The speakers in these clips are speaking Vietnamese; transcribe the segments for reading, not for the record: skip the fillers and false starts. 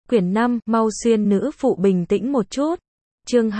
Quyển 5, mau xuyên nữ phụ bình tĩnh một chút. Chương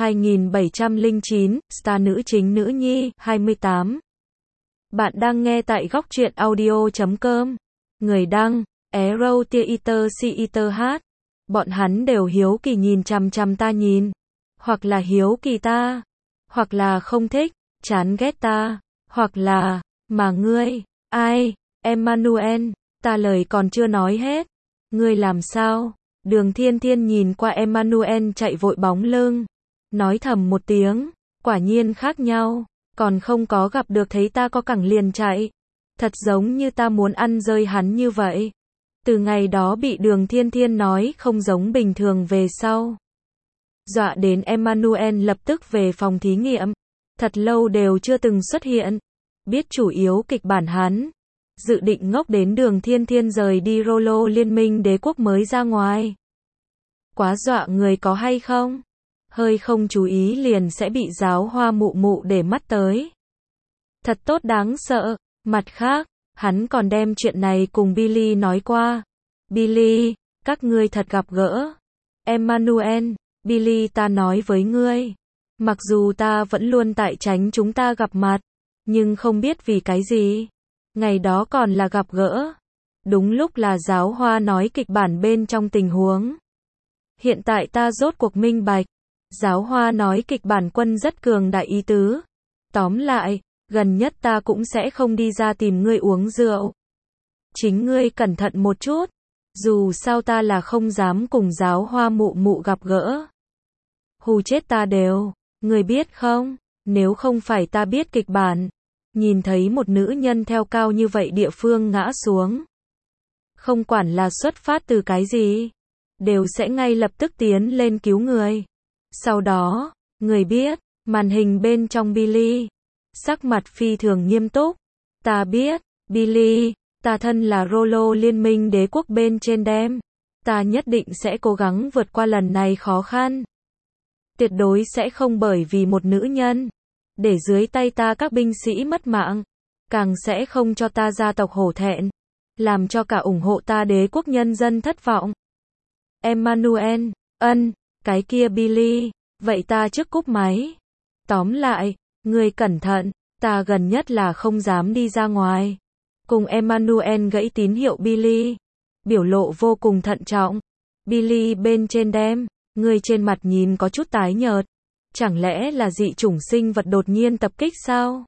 2709, star nữ chính nữ nhi, 28. Bạn đang nghe tại góc truyện audio.com. Người đăng, Arrow Theater CETH. Bọn hắn đều hiếu kỳ nhìn chằm chằm ta nhìn. Hoặc là hiếu kỳ ta. Hoặc là không thích, chán ghét ta. Hoặc là, mà ngươi, ai, Emmanuel, ta lời còn chưa nói hết. Ngươi làm sao? Đường Thiên Thiên nhìn qua Emmanuel chạy vội bóng lưng. Nói thầm một tiếng, quả nhiên khác nhau. Còn không có gặp được thấy ta có cẳng liền chạy. Thật giống như ta muốn ăn rơi hắn như vậy. Từ ngày đó bị Đường Thiên Thiên nói không giống bình thường về sau. Dọa đến Emmanuel lập tức về phòng thí nghiệm. Thật lâu đều chưa từng xuất hiện. Biết chủ yếu kịch bản hắn. Dự định ngốc đến Đường Thiên Thiên rời đi Rollo Liên minh đế quốc mới ra ngoài. Quá dọa người có hay không? Hơi không chú ý liền sẽ bị giáo hoa mụ mụ để mắt tới. Thật tốt đáng sợ. Mặt khác, hắn còn đem chuyện này cùng Billy nói qua. Billy, các ngươi thật gặp gỡ. Emmanuel, Billy ta nói với ngươi. Mặc dù ta vẫn luôn tại tránh chúng ta gặp mặt. Nhưng không biết vì cái gì. Ngày đó còn là gặp gỡ. Đúng lúc là giáo hoa nói kịch bản bên trong tình huống. Hiện tại ta rốt cuộc minh bạch. Giáo hoa nói kịch bản quân rất cường đại ý tứ. Tóm lại, gần nhất ta cũng sẽ không đi ra tìm ngươi uống rượu. Chính ngươi cẩn thận một chút. Dù sao ta là không dám cùng giáo hoa mụ mụ gặp gỡ. Hù chết ta đều. Ngươi biết không, nếu không phải ta biết kịch bản. Nhìn thấy một nữ nhân theo cao như vậy địa phương ngã xuống. Không quản là xuất phát từ cái gì. Đều sẽ ngay lập tức tiến lên cứu người. Sau đó, người biết, màn hình bên trong Billy. Sắc mặt phi thường nghiêm túc. Ta biết, Billy, ta thân là Rollo Liên minh đế quốc bên trên đem. Ta nhất định sẽ cố gắng vượt qua lần này khó khăn. Tuyệt đối sẽ không bởi vì một nữ nhân. Để dưới tay ta các binh sĩ mất mạng. Càng sẽ không cho ta gia tộc hổ thẹn. Làm cho cả ủng hộ ta đế quốc nhân dân thất vọng. Emmanuel, cái kia Billy, vậy ta trước cúp máy. Tóm lại, ngươi cẩn thận, ta gần nhất là không dám đi ra ngoài. Cùng Emmanuel gãy tín hiệu Billy. Biểu lộ vô cùng thận trọng. Billy bên trên đem, ngươi trên mặt nhìn có chút tái nhợt. Chẳng lẽ là dị chủng sinh vật đột nhiên tập kích sao?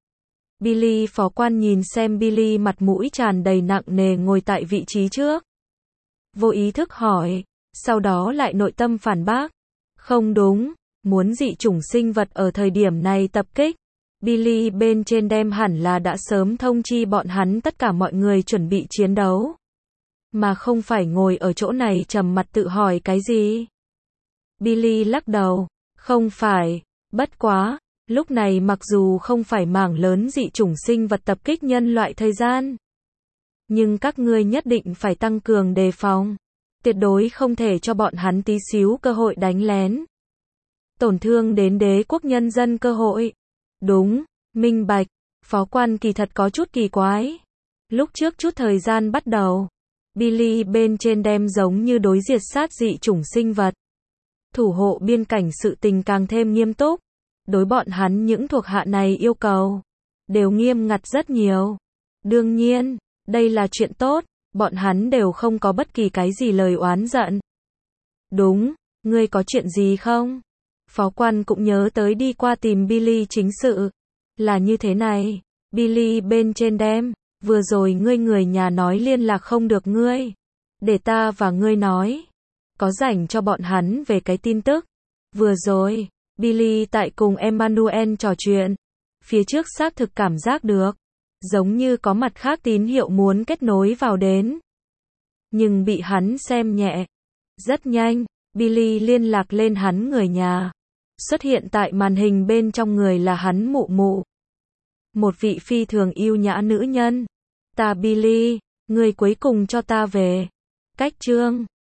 Billy phó quan nhìn xem Billy mặt mũi tràn đầy nặng nề ngồi tại vị trí trước. Vô ý thức hỏi, sau đó lại nội tâm phản bác. Không đúng, muốn dị chủng sinh vật ở thời điểm này tập kích. Billy bên trên đem hẳn là đã sớm thông chi bọn hắn tất cả mọi người chuẩn bị chiến đấu. Mà không phải ngồi ở chỗ này trầm mặt tự hỏi cái gì. Billy lắc đầu. Không phải, bất quá, lúc này mặc dù không phải mảng lớn dị chủng sinh vật tập kích nhân loại thời gian. Nhưng các ngươi nhất định phải tăng cường đề phòng. Tuyệt đối không thể cho bọn hắn tí xíu cơ hội đánh lén. Tổn thương đến đế quốc nhân dân cơ hội. Đúng, minh bạch, phó quan kỳ thật có chút kỳ quái. Lúc trước chút thời gian bắt đầu, Billy bên trên đem giống như đối diệt sát dị chủng sinh vật. Thủ hộ biên cảnh sự tình càng thêm nghiêm túc. Đối bọn hắn những thuộc hạ này yêu cầu đều nghiêm ngặt rất nhiều. Đương nhiên, đây là chuyện tốt, bọn hắn đều không có bất kỳ cái gì lời oán giận. Đúng, ngươi có chuyện gì không? Phó quan cũng nhớ tới đi qua tìm Billy chính sự. Là như thế này, Billy bên trên đem, vừa rồi ngươi người nhà nói liên lạc không được ngươi. Để ta và ngươi nói. Có rảnh cho bọn hắn về cái tin tức. Vừa rồi, Billy tại cùng Emmanuel trò chuyện. Phía trước xác thực cảm giác được. Giống như có mặt khác tín hiệu muốn kết nối vào đến. Nhưng bị hắn xem nhẹ. Rất nhanh, Billy liên lạc lên hắn người nhà. Xuất hiện tại màn hình bên trong người là hắn mụ mụ. Một vị phi thường yêu nhã nữ nhân. Ta Billy, người cuối cùng cho ta về. Cách chương